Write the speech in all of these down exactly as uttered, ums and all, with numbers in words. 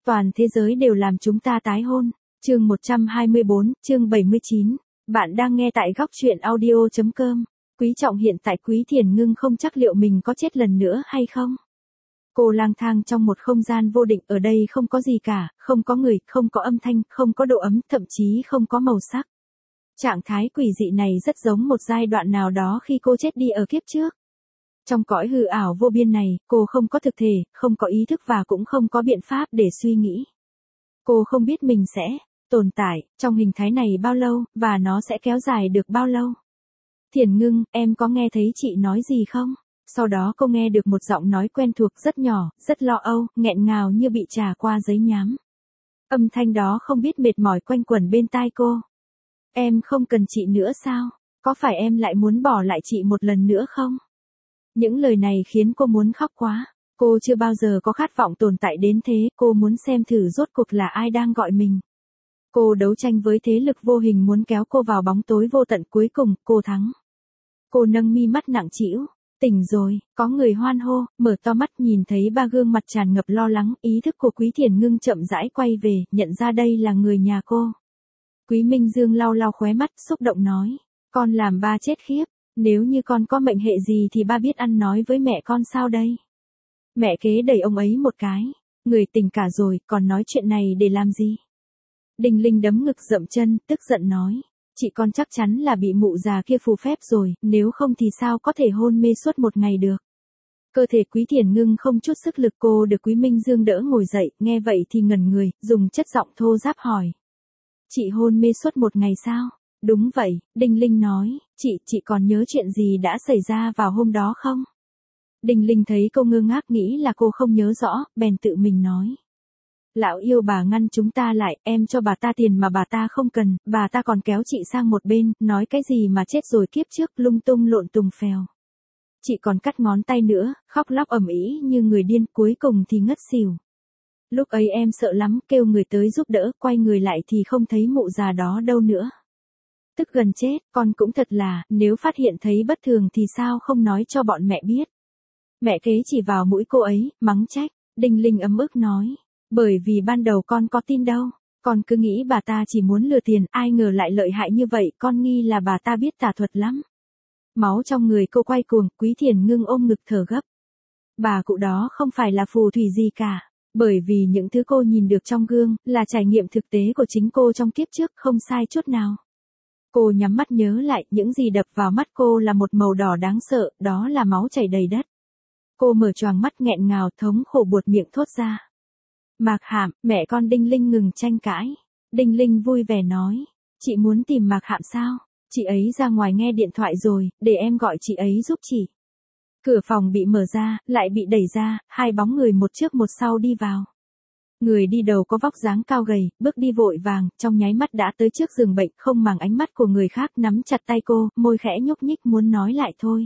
Toàn thế giới đều làm chúng ta tái hôn. Chương một trăm hai mươi bốn, chương bảy mươi chín. Bạn đang nghe tại góc truyện audio chấm com. Quý Trọng hiện tại Quý Thiền Ngưng không chắc liệu mình có chết lần nữa hay không. Cô lang thang trong một không gian vô định, ở đây không có gì cả, không có người, không có âm thanh, không có độ ấm, thậm chí không có màu sắc. Trạng thái quỷ dị này rất giống một giai đoạn nào đó khi cô chết đi ở kiếp trước. Trong cõi hư ảo vô biên này, cô không có thực thể, không có ý thức và cũng không có biện pháp để suy nghĩ. Cô không biết mình sẽ tồn tại trong hình thái này bao lâu, và nó sẽ kéo dài được bao lâu. Thiền Ngưng, em có nghe thấy chị nói gì không? Sau đó cô nghe được một giọng nói quen thuộc rất nhỏ, rất lo âu, nghẹn ngào như bị trà qua giấy nhám. Âm thanh đó không biết mệt mỏi quanh quẩn bên tai cô. Em không cần chị nữa sao? Có phải em lại muốn bỏ lại chị một lần nữa không? Những lời này khiến cô muốn khóc quá. Cô chưa bao giờ có khát vọng tồn tại đến thế, cô muốn xem thử rốt cuộc là ai đang gọi mình. Cô đấu tranh với thế lực vô hình muốn kéo cô vào bóng tối vô tận, cuối cùng, cô thắng. Cô nâng mi mắt nặng trĩu. Tỉnh rồi, có người hoan hô, mở to mắt nhìn thấy ba gương mặt tràn ngập lo lắng, ý thức của Quý Thiền Ngưng chậm rãi quay về, nhận ra đây là người nhà cô. Quý Minh Dương lau lau khóe mắt, xúc động nói, con làm ba chết khiếp, nếu như con có mệnh hệ gì thì ba biết ăn nói với mẹ con sao đây? Mẹ kế đẩy ông ấy một cái, người tỉnh cả rồi, còn nói chuyện này để làm gì? Đinh Linh đấm ngực dậm chân, tức giận nói. Chị con chắc chắn là bị mụ già kia phù phép rồi, nếu không thì sao có thể hôn mê suốt một ngày được. Cơ thể Quý Thiền Ngưng không chút sức lực, cô được Quý Minh Dương đỡ ngồi dậy, nghe vậy thì ngẩn người, dùng chất giọng thô ráp hỏi. Chị hôn mê suốt một ngày sao? Đúng vậy, Đinh Linh nói, chị, chị còn nhớ chuyện gì đã xảy ra vào hôm đó không? Đinh Linh thấy cô ngơ ngác nghĩ là cô không nhớ rõ, bèn tự mình nói. Lão yêu bà ngăn chúng ta lại, em cho bà ta tiền mà bà ta không cần, bà ta còn kéo chị sang một bên, nói cái gì mà chết rồi kiếp trước, lung tung lộn tùng phèo. Chị còn cắt ngón tay nữa, khóc lóc ầm ĩ như người điên, cuối cùng thì ngất xỉu. Lúc ấy em sợ lắm, kêu người tới giúp đỡ, quay người lại thì không thấy mụ già đó đâu nữa. Tức gần chết, con cũng thật là, nếu phát hiện thấy bất thường thì sao không nói cho bọn mẹ biết. Mẹ kế chỉ vào mũi cô ấy, mắng trách, Đinh Linh ấm ức nói. Bởi vì ban đầu con có tin đâu, con cứ nghĩ bà ta chỉ muốn lừa tiền, ai ngờ lại lợi hại như vậy, con nghi là bà ta biết tà thuật lắm. Máu trong người cô quay cuồng, Quý Thiền Ngưng ôm ngực thở gấp. Bà cụ đó không phải là phù thủy gì cả, bởi vì những thứ cô nhìn được trong gương, là trải nghiệm thực tế của chính cô trong kiếp trước, không sai chút nào. Cô nhắm mắt nhớ lại, những gì đập vào mắt cô là một màu đỏ đáng sợ, đó là máu chảy đầy đất. Cô mở choàng mắt nghẹn ngào, thống khổ buột miệng thốt ra. Mạc Hạm, mẹ con Đinh Linh ngừng tranh cãi. Đinh Linh vui vẻ nói, chị muốn tìm Mạc Hạm sao? Chị ấy ra ngoài nghe điện thoại rồi, để em gọi chị ấy giúp chị. Cửa phòng bị mở ra, lại bị đẩy ra, hai bóng người một trước một sau đi vào. Người đi đầu có vóc dáng cao gầy, bước đi vội vàng, trong nháy mắt đã tới trước giường bệnh, không màng ánh mắt của người khác, nắm chặt tay cô, môi khẽ nhúc nhích muốn nói lại thôi.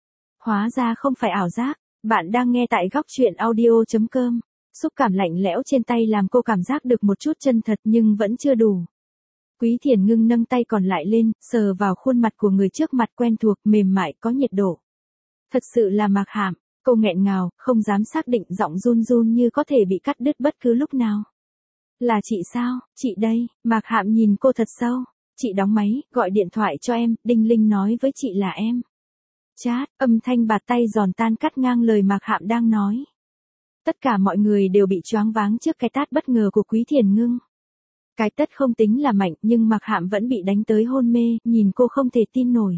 Hóa ra không phải ảo giác, bạn đang nghe tại góc truyện audio chấm com. Xúc cảm lạnh lẽo trên tay làm cô cảm giác được một chút chân thật nhưng vẫn chưa đủ. Quý Thiền Ngưng nâng tay còn lại lên, sờ vào khuôn mặt của người trước mặt quen thuộc, mềm mại, có nhiệt độ. Thật sự là Mạc Hạm, cô nghẹn ngào, không dám xác định, giọng run run như có thể bị cắt đứt bất cứ lúc nào. Là chị sao? Chị đây. Mạc Hạm nhìn cô thật sâu. Chị đóng máy, gọi điện thoại cho em, Đinh Linh nói với chị là em. Chát, âm thanh bạt tay giòn tan cắt ngang lời Mạc Hạm đang nói. Tất cả mọi người đều bị choáng váng trước cái tát bất ngờ của Quý Thiền Ngưng. Cái tát không tính là mạnh, nhưng Mạc Hạm vẫn bị đánh tới hôn mê, nhìn cô không thể tin nổi.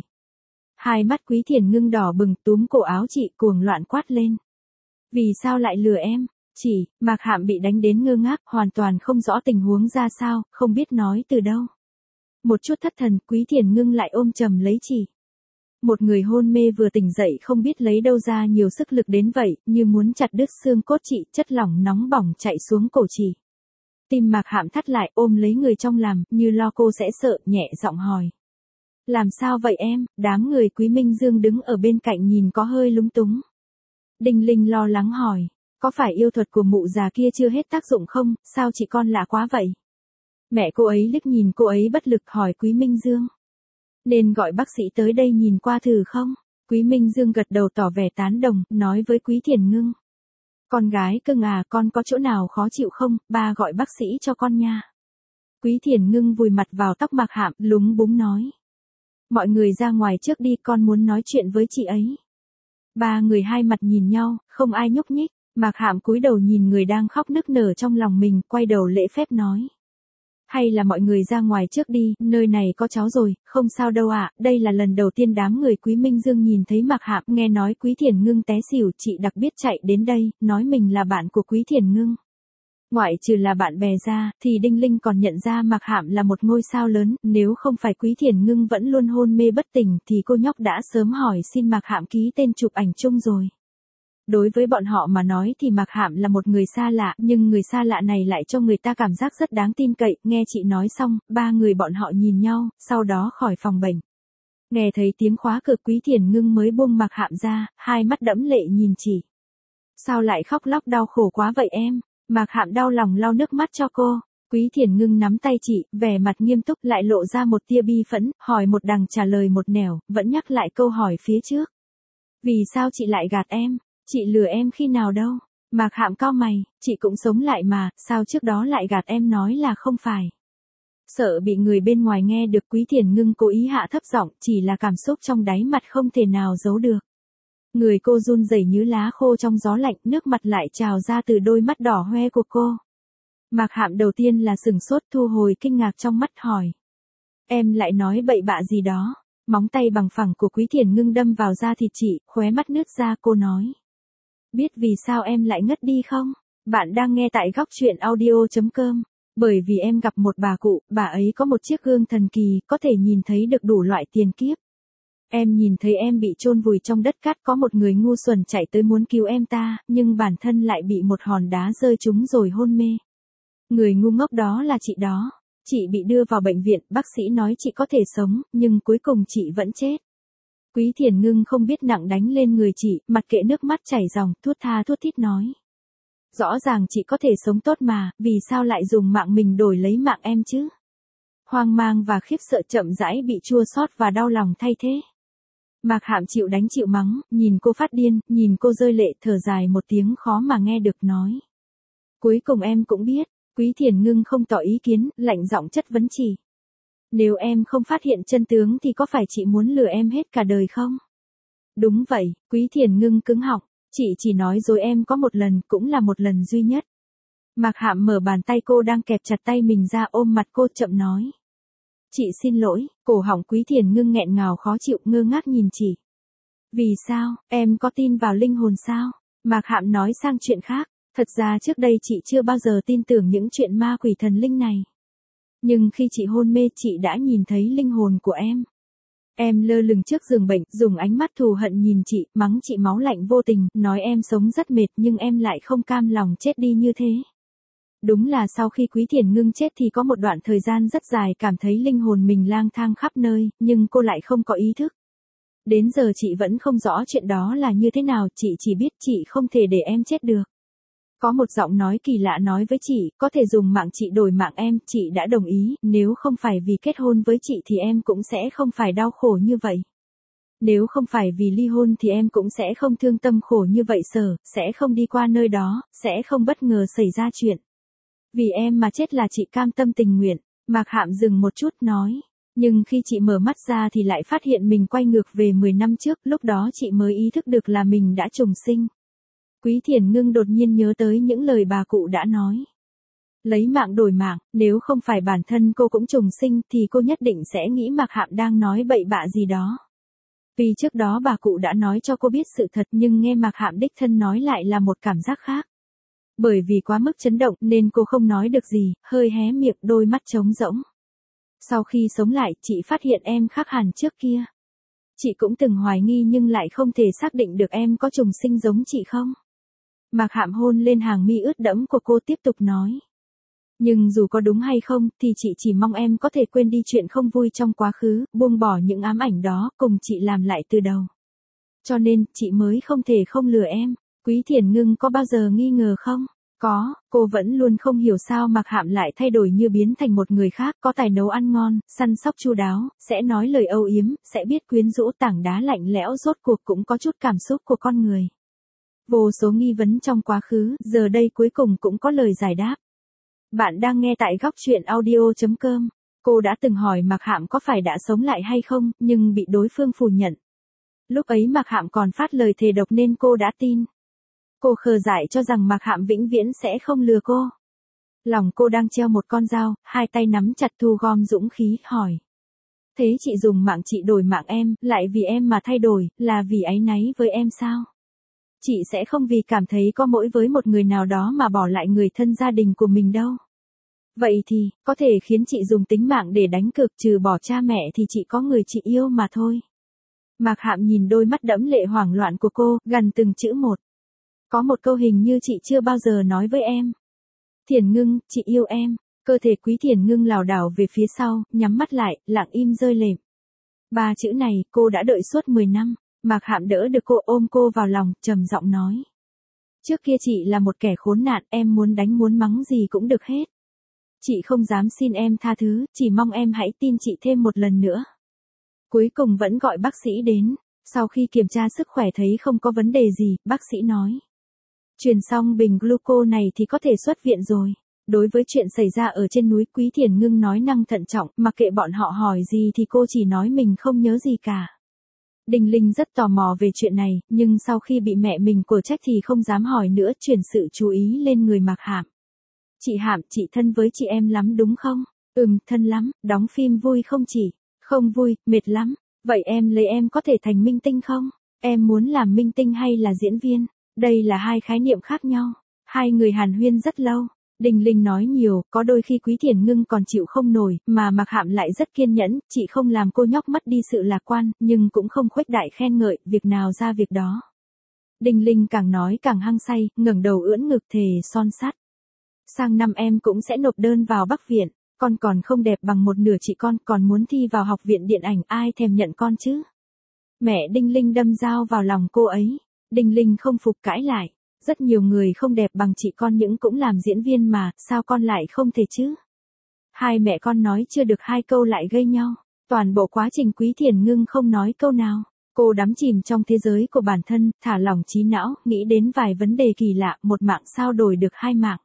Hai mắt Quý Thiền Ngưng đỏ bừng, túm cổ áo chị, cuồng loạn quát lên. Vì sao lại lừa em? Chỉ, Mạc Hạm bị đánh đến ngơ ngác, hoàn toàn không rõ tình huống ra sao, không biết nói từ đâu. Một chút thất thần, Quý Thiền Ngưng lại ôm chầm lấy chị. Một người hôn mê vừa tỉnh dậy không biết lấy đâu ra nhiều sức lực đến vậy, như muốn chặt đứt xương cốt chị, chất lỏng nóng bỏng chạy xuống cổ chị. Tim Mạc Hạm thắt lại, ôm lấy người trong làm, như lo cô sẽ sợ, nhẹ giọng hỏi. Làm sao vậy em? Đám người Quý Minh Dương đứng ở bên cạnh nhìn có hơi lúng túng. Đinh Linh lo lắng hỏi, có phải yêu thuật của mụ già kia chưa hết tác dụng không, sao chị con lạ quá vậy? Mẹ cô ấy liếc nhìn cô ấy bất lực hỏi Quý Minh Dương. Nên gọi bác sĩ tới đây nhìn qua thử không? Quý Minh Dương gật đầu tỏ vẻ tán đồng, nói với Quý Thiền Ngưng. Con gái cưng à, con có chỗ nào khó chịu không, ba gọi bác sĩ cho con nha. Quý Thiền Ngưng vùi mặt vào tóc Mạc Hạm, lúng búng nói. Mọi người ra ngoài trước đi, con muốn nói chuyện với chị ấy. Ba người hai mặt nhìn nhau, không ai nhúc nhích. Mạc Hạm cúi đầu nhìn người đang khóc nức nở trong lòng mình, quay đầu lễ phép nói. Hay là mọi người ra ngoài trước đi, nơi này có cháu rồi, không sao đâu ạ, à. Đây là lần đầu tiên đám người Quý Minh Dương nhìn thấy Mạc Hạm, nghe nói Quý Thiền Ngưng té xỉu, chị đặc biệt chạy đến đây, nói mình là bạn của Quý Thiền Ngưng. Ngoại trừ là bạn bè ra, thì Đinh Linh còn nhận ra Mạc Hạm là một ngôi sao lớn, nếu không phải Quý Thiền Ngưng vẫn luôn hôn mê bất tỉnh thì cô nhóc đã sớm hỏi xin Mạc Hạm ký tên chụp ảnh chung rồi. Đối với bọn họ mà nói thì Mạc Hạm là một người xa lạ, nhưng người xa lạ này lại cho người ta cảm giác rất đáng tin cậy. Nghe chị nói xong, ba người bọn họ nhìn nhau, sau đó khỏi phòng bệnh. Nghe thấy tiếng khóa cửa, Quý Thiền Ngưng mới buông Mạc Hạm ra, hai mắt đẫm lệ nhìn chị. Sao lại khóc lóc đau khổ quá vậy em? Mạc Hạm đau lòng lau nước mắt cho cô. Quý Thiền Ngưng nắm tay chị, vẻ mặt nghiêm túc, lại lộ ra một tia bi phẫn, hỏi một đằng trả lời một nẻo, vẫn nhắc lại câu hỏi phía trước. Vì sao chị lại gạt em? Chị lừa em khi nào đâu? Mạc Hạm cau mày, chị cũng sống lại mà, sao trước đó lại gạt em nói là không phải? Sợ bị người bên ngoài nghe được, Quý Thiền Ngưng cố ý hạ thấp giọng, chỉ là cảm xúc trong đáy mặt không thể nào giấu được. Người cô run rẩy như lá khô trong gió lạnh, nước mặt lại trào ra từ đôi mắt đỏ hoe của cô. Mạc Hạm đầu tiên là sừng sốt, thu hồi kinh ngạc trong mắt, hỏi. Em lại nói bậy bạ gì đó? Móng tay bằng phẳng của Quý Thiền Ngưng đâm vào da thịt chị, khóe mắt nứt ra, cô nói. Biết vì sao em lại ngất đi không? Bạn đang nghe tại góc truyện audio chấm com. Bởi vì em gặp một bà cụ, bà ấy có một chiếc gương thần kỳ, có thể nhìn thấy được đủ loại tiền kiếp. Em nhìn thấy em bị chôn vùi trong đất cát, có một người ngu xuẩn chạy tới muốn cứu em ta, nhưng bản thân lại bị một hòn đá rơi trúng rồi hôn mê. Người ngu ngốc đó là chị đó. Chị bị đưa vào bệnh viện, bác sĩ nói chị có thể sống, nhưng cuối cùng chị vẫn chết. Quý Thiền Ngưng không biết nặng đánh lên người chị, mặt kệ nước mắt chảy ròng, thút tha thút thít nói. Rõ ràng chị có thể sống tốt mà, vì sao lại dùng mạng mình đổi lấy mạng em chứ? Hoang mang và khiếp sợ chậm rãi bị chua xót và đau lòng thay thế. Mạc Hạm chịu đánh chịu mắng, nhìn cô phát điên, nhìn cô rơi lệ, thở dài một tiếng khó mà nghe được, nói. Cuối cùng em cũng biết. Quý Thiền Ngưng không tỏ ý kiến, lạnh giọng chất vấn chị. Nếu em không phát hiện chân tướng thì có phải chị muốn lừa em hết cả đời không? Đúng vậy, Quý Thiền Ngưng cứng họng, chị chỉ nói dối em có một lần, cũng là một lần duy nhất. Mạc Hạm mở bàn tay cô đang kẹp chặt tay mình ra, ôm mặt cô chậm nói. Chị xin lỗi, cổ họng Quý Thiền Ngưng nghẹn ngào khó chịu, ngơ ngác nhìn chị. Vì sao, em có tin vào linh hồn sao? Mạc Hạm nói sang chuyện khác. Thật ra trước đây chị chưa bao giờ tin tưởng những chuyện ma quỷ thần linh này. Nhưng khi chị hôn mê, chị đã nhìn thấy linh hồn của em. Em lơ lửng trước giường bệnh, dùng ánh mắt thù hận nhìn chị, mắng chị máu lạnh vô tình, nói em sống rất mệt nhưng em lại không cam lòng chết đi như thế. Đúng là sau khi Quý Thiền Ngưng chết thì có một đoạn thời gian rất dài cảm thấy linh hồn mình lang thang khắp nơi, nhưng cô lại không có ý thức. Đến giờ chị vẫn không rõ chuyện đó là như thế nào, chị chỉ biết chị không thể để em chết được. Có một giọng nói kỳ lạ nói với chị, có thể dùng mạng chị đổi mạng em, chị đã đồng ý, nếu không phải vì kết hôn với chị thì em cũng sẽ không phải đau khổ như vậy. Nếu không phải vì ly hôn thì em cũng sẽ không thương tâm khổ như vậy sở, sẽ không đi qua nơi đó, sẽ không bất ngờ xảy ra chuyện. Vì em mà chết là chị cam tâm tình nguyện. Mạc Hạm dừng một chút nói. Nhưng khi chị mở mắt ra thì lại phát hiện mình quay ngược về mười năm trước, lúc đó chị mới ý thức được là mình đã trùng sinh. Quý Thiền Ngưng đột nhiên nhớ tới những lời bà cụ đã nói. Lấy mạng đổi mạng, nếu không phải bản thân cô cũng trùng sinh thì cô nhất định sẽ nghĩ Mạc Hạm đang nói bậy bạ gì đó. Vì trước đó bà cụ đã nói cho cô biết sự thật nhưng nghe Mạc Hạm đích thân nói lại là một cảm giác khác. Bởi vì quá mức chấn động nên cô không nói được gì, hơi hé miệng, đôi mắt trống rỗng. Sau khi sống lại, chị phát hiện em khác hẳn trước kia. Chị cũng từng hoài nghi nhưng lại không thể xác định được em có trùng sinh giống chị không. Mạc Hạm hôn lên hàng mi ướt đẫm của cô, tiếp tục nói. Nhưng dù có đúng hay không thì chị chỉ mong em có thể quên đi chuyện không vui trong quá khứ, buông bỏ những ám ảnh đó, cùng chị làm lại từ đầu. Cho nên, chị mới không thể không lừa em. Quý Thiền Ngưng có bao giờ nghi ngờ không? Có, cô vẫn luôn không hiểu sao Mạc Hạm lại thay đổi như biến thành một người khác, có tài nấu ăn ngon, săn sóc chu đáo, sẽ nói lời âu yếm, sẽ biết quyến rũ, tảng đá lạnh lẽo rốt cuộc cũng có chút cảm xúc của con người. Vô số nghi vấn trong quá khứ, giờ đây cuối cùng cũng có lời giải đáp. Bạn đang nghe tại góc chuyện audio chấm com. Cô đã từng hỏi Mạc Hạm có phải đã sống lại hay không, nhưng bị đối phương phủ nhận. Lúc ấy Mạc Hạm còn phát lời thề độc nên cô đã tin. Cô khờ dại cho rằng Mạc Hạm vĩnh viễn sẽ không lừa cô. Lòng cô đang treo một con dao, hai tay nắm chặt thu gom dũng khí, hỏi. Thế chị dùng mạng chị đổi mạng em, lại vì em mà thay đổi, là vì áy náy với em sao? Chị sẽ không vì cảm thấy có lỗi với một người nào đó mà bỏ lại người thân gia đình của mình đâu. Vậy thì, có thể khiến chị dùng tính mạng để đánh cược, trừ bỏ cha mẹ thì chị có người chị yêu mà thôi. Mạc Hạm nhìn đôi mắt đẫm lệ hoảng loạn của cô, gằn từng chữ một. Có một câu hình như chị chưa bao giờ nói với em. Thiền Ngưng, chị yêu em. Cơ thể Quý Thiền Ngưng lảo đảo về phía sau, nhắm mắt lại, lặng im rơi lệ. Ba chữ này, cô đã đợi suốt mười năm. Mạc Hạm đỡ được cô, ôm cô vào lòng, trầm giọng nói. Trước kia chị là một kẻ khốn nạn, em muốn đánh muốn mắng gì cũng được hết. Chị không dám xin em tha thứ, chỉ mong em hãy tin chị thêm một lần nữa. Cuối cùng vẫn gọi bác sĩ đến. Sau khi kiểm tra sức khỏe thấy không có vấn đề gì, bác sĩ nói. Truyền xong bình gluco này thì có thể xuất viện rồi. Đối với chuyện xảy ra ở trên núi, Quý Thiền Ngưng nói năng thận trọng, mặc kệ bọn họ hỏi gì thì cô chỉ nói mình không nhớ gì cả. Đình Linh rất tò mò về chuyện này, nhưng sau khi bị mẹ mình cổ trách thì không dám hỏi nữa, chuyển sự chú ý lên người Mạc Hạm. Chị Hạm, chị thân với chị em lắm đúng không? Ừm, thân lắm. Đóng phim vui không chị? Không vui, mệt lắm. Vậy em lấy em có thể thành minh tinh không? Em muốn làm minh tinh hay là diễn viên? Đây là hai khái niệm khác nhau. Hai người hàn huyên rất lâu. Đình Linh nói nhiều, có đôi khi Quý Thiền Ngưng còn chịu không nổi, mà Mạc Hạm lại rất kiên nhẫn, chị không làm cô nhóc mất đi sự lạc quan, nhưng cũng không khuếch đại khen ngợi, việc nào ra việc đó. Đình Linh càng nói càng hăng say, ngẩng đầu ưỡn ngực thề son sắt. Sang năm em cũng sẽ nộp đơn vào Bắc Viện, con còn không đẹp bằng một nửa chị con, còn muốn thi vào học viện điện ảnh, ai thèm nhận con chứ? Mẹ Đinh Linh đâm dao vào lòng cô ấy. Đinh Linh không phục cãi lại. Rất nhiều người không đẹp bằng chị con những cũng làm diễn viên mà, sao con lại không thể chứ? Hai mẹ con nói chưa được hai câu lại gây nhau. Toàn bộ quá trình Quý Thiền Ngưng không nói câu nào. Cô đắm chìm trong thế giới của bản thân, thả lỏng trí não, nghĩ đến vài vấn đề kỳ lạ, một mạng sao đổi được hai mạng.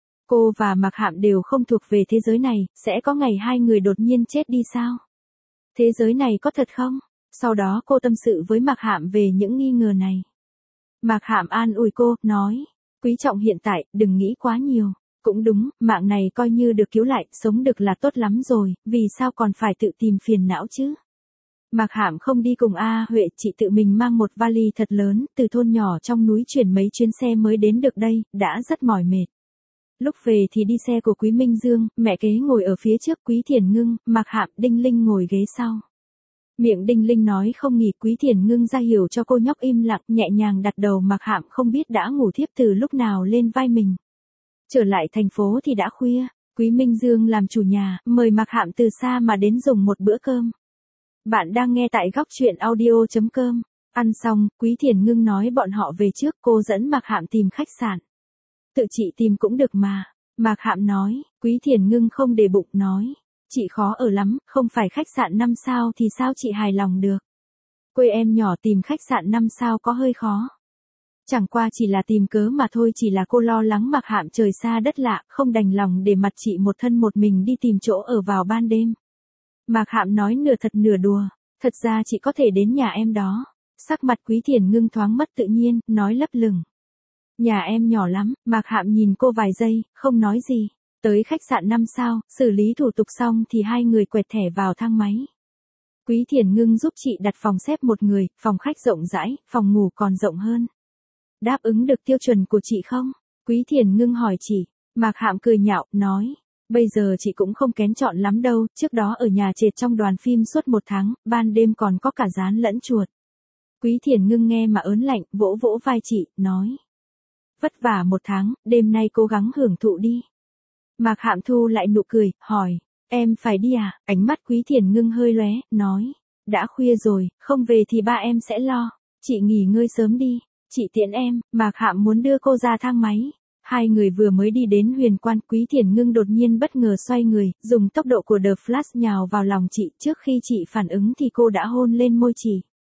Cô và Mạc Hạm đều không thuộc về thế giới này, sẽ có ngày hai người đột nhiên chết đi sao? Thế giới này có thật không? Sau đó cô tâm sự với Mạc Hạm về những nghi ngờ này. Mạc Hạm an ủi cô, nói, quý trọng hiện tại, đừng nghĩ quá nhiều. Cũng đúng, mạng này coi như được cứu lại, sống được là tốt lắm rồi, vì sao còn phải tự tìm phiền não chứ? Mạc Hạm không đi cùng A Huệ, chị tự mình mang một vali thật lớn, từ thôn nhỏ trong núi chuyển mấy chuyến xe mới đến được đây, đã rất mỏi mệt. Lúc về thì đi xe của Quý Minh Dương, mẹ kế ngồi ở phía trước, Quý Thiền Ngưng, Mạc Hạm, Đinh Linh ngồi ghế sau. Miệng Đinh Linh nói không nghỉ, Quý Thiền Ngưng ra hiểu cho cô nhóc im lặng, nhẹ nhàng đặt đầu Mạc Hạm không biết đã ngủ thiếp từ lúc nào lên vai mình. Trở lại thành phố thì đã khuya, Quý Minh Dương làm chủ nhà, mời Mạc Hạm từ xa mà đến dùng một bữa cơm. Bạn đang nghe tại góc chuyện audio chấm com. Ăn xong, Quý Thiền Ngưng nói bọn họ về trước, cô dẫn Mạc Hạm tìm khách sạn. Tự chị tìm cũng được mà. Mạc Hạm nói, Quý Thiền Ngưng không để bụng nói. Chị khó ở lắm, không phải khách sạn năm sao thì sao chị hài lòng được. Quê em nhỏ tìm khách sạn năm sao có hơi khó. Chẳng qua chỉ là tìm cớ mà thôi, chỉ là cô lo lắng Mạc Hạm trời xa đất lạ, không đành lòng để mặt chị một thân một mình đi tìm chỗ ở vào ban đêm. Mạc Hạm nói nửa thật nửa đùa, thật ra chị có thể đến nhà em đó. Sắc mặt Quý Thiền Ngưng thoáng mất tự nhiên, nói lấp lửng. Nhà em nhỏ lắm, Mạc Hạm nhìn cô vài giây, không nói gì. Tới khách sạn năm sao, xử lý thủ tục xong thì hai người quẹt thẻ vào thang máy. Quý Thiền Ngưng giúp chị đặt phòng xếp một người, phòng khách rộng rãi, phòng ngủ còn rộng hơn. Đáp ứng được tiêu chuẩn của chị không? Quý Thiền Ngưng hỏi chị. Mạc Hạm cười nhạo, nói. Bây giờ chị cũng không kén chọn lắm đâu, trước đó ở nhà trệt trong đoàn phim suốt một tháng, ban đêm còn có cả rán lẫn chuột. Quý Thiền Ngưng nghe mà ớn lạnh, vỗ vỗ vai chị, nói. Vất vả một tháng, đêm nay cố gắng hưởng thụ đi. Mạc Hạm thu lại nụ cười, hỏi, em phải đi à? Ánh mắt Quý Thiền Ngưng hơi lóe, nói, đã khuya rồi, không về thì ba em sẽ lo, chị nghỉ ngơi sớm đi, chị tiễn em. Mạc Hạm muốn đưa cô ra thang máy. Hai người vừa mới đi đến Huyền Quan, Quý Thiền Ngưng đột nhiên bất ngờ xoay người, dùng tốc độ của The Flash nhào vào lòng chị, trước khi chị phản ứng thì cô đã hôn lên môi chị.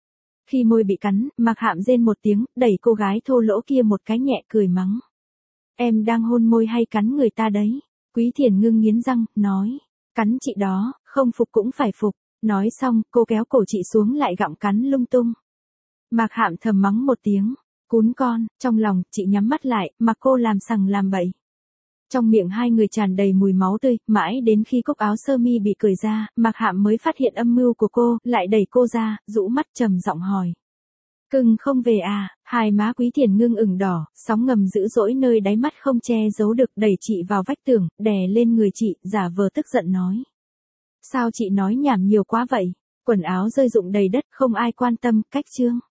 Khi môi bị cắn, Mạc Hạm rên một tiếng, đẩy cô gái thô lỗ kia một cái nhẹ cười mắng. Em đang hôn môi hay cắn người ta đấy? Quý Thiền Ngưng nghiến răng, nói. Cắn chị đó, không phục cũng phải phục. Nói xong, cô kéo cổ chị xuống lại gặm cắn lung tung. Mạc Hạm thầm mắng một tiếng. Cún con, trong lòng, chị nhắm mắt lại, mà cô làm sằng làm bậy. Trong miệng hai người tràn đầy mùi máu tươi, mãi đến khi cúc áo sơ mi bị cởi ra, Mạc Hạm mới phát hiện âm mưu của cô, lại đẩy cô ra, rũ mắt trầm giọng hỏi. Cưng không về à? Hai má Quý Thiền Ngưng ửng đỏ, sóng ngầm dữ dỗi nơi đáy mắt không che giấu được, đẩy chị vào vách tường, đè lên người chị, giả vờ tức giận nói. Sao chị nói nhảm nhiều quá vậy? Quần áo rơi rụng đầy đất, không ai quan tâm, cách chương.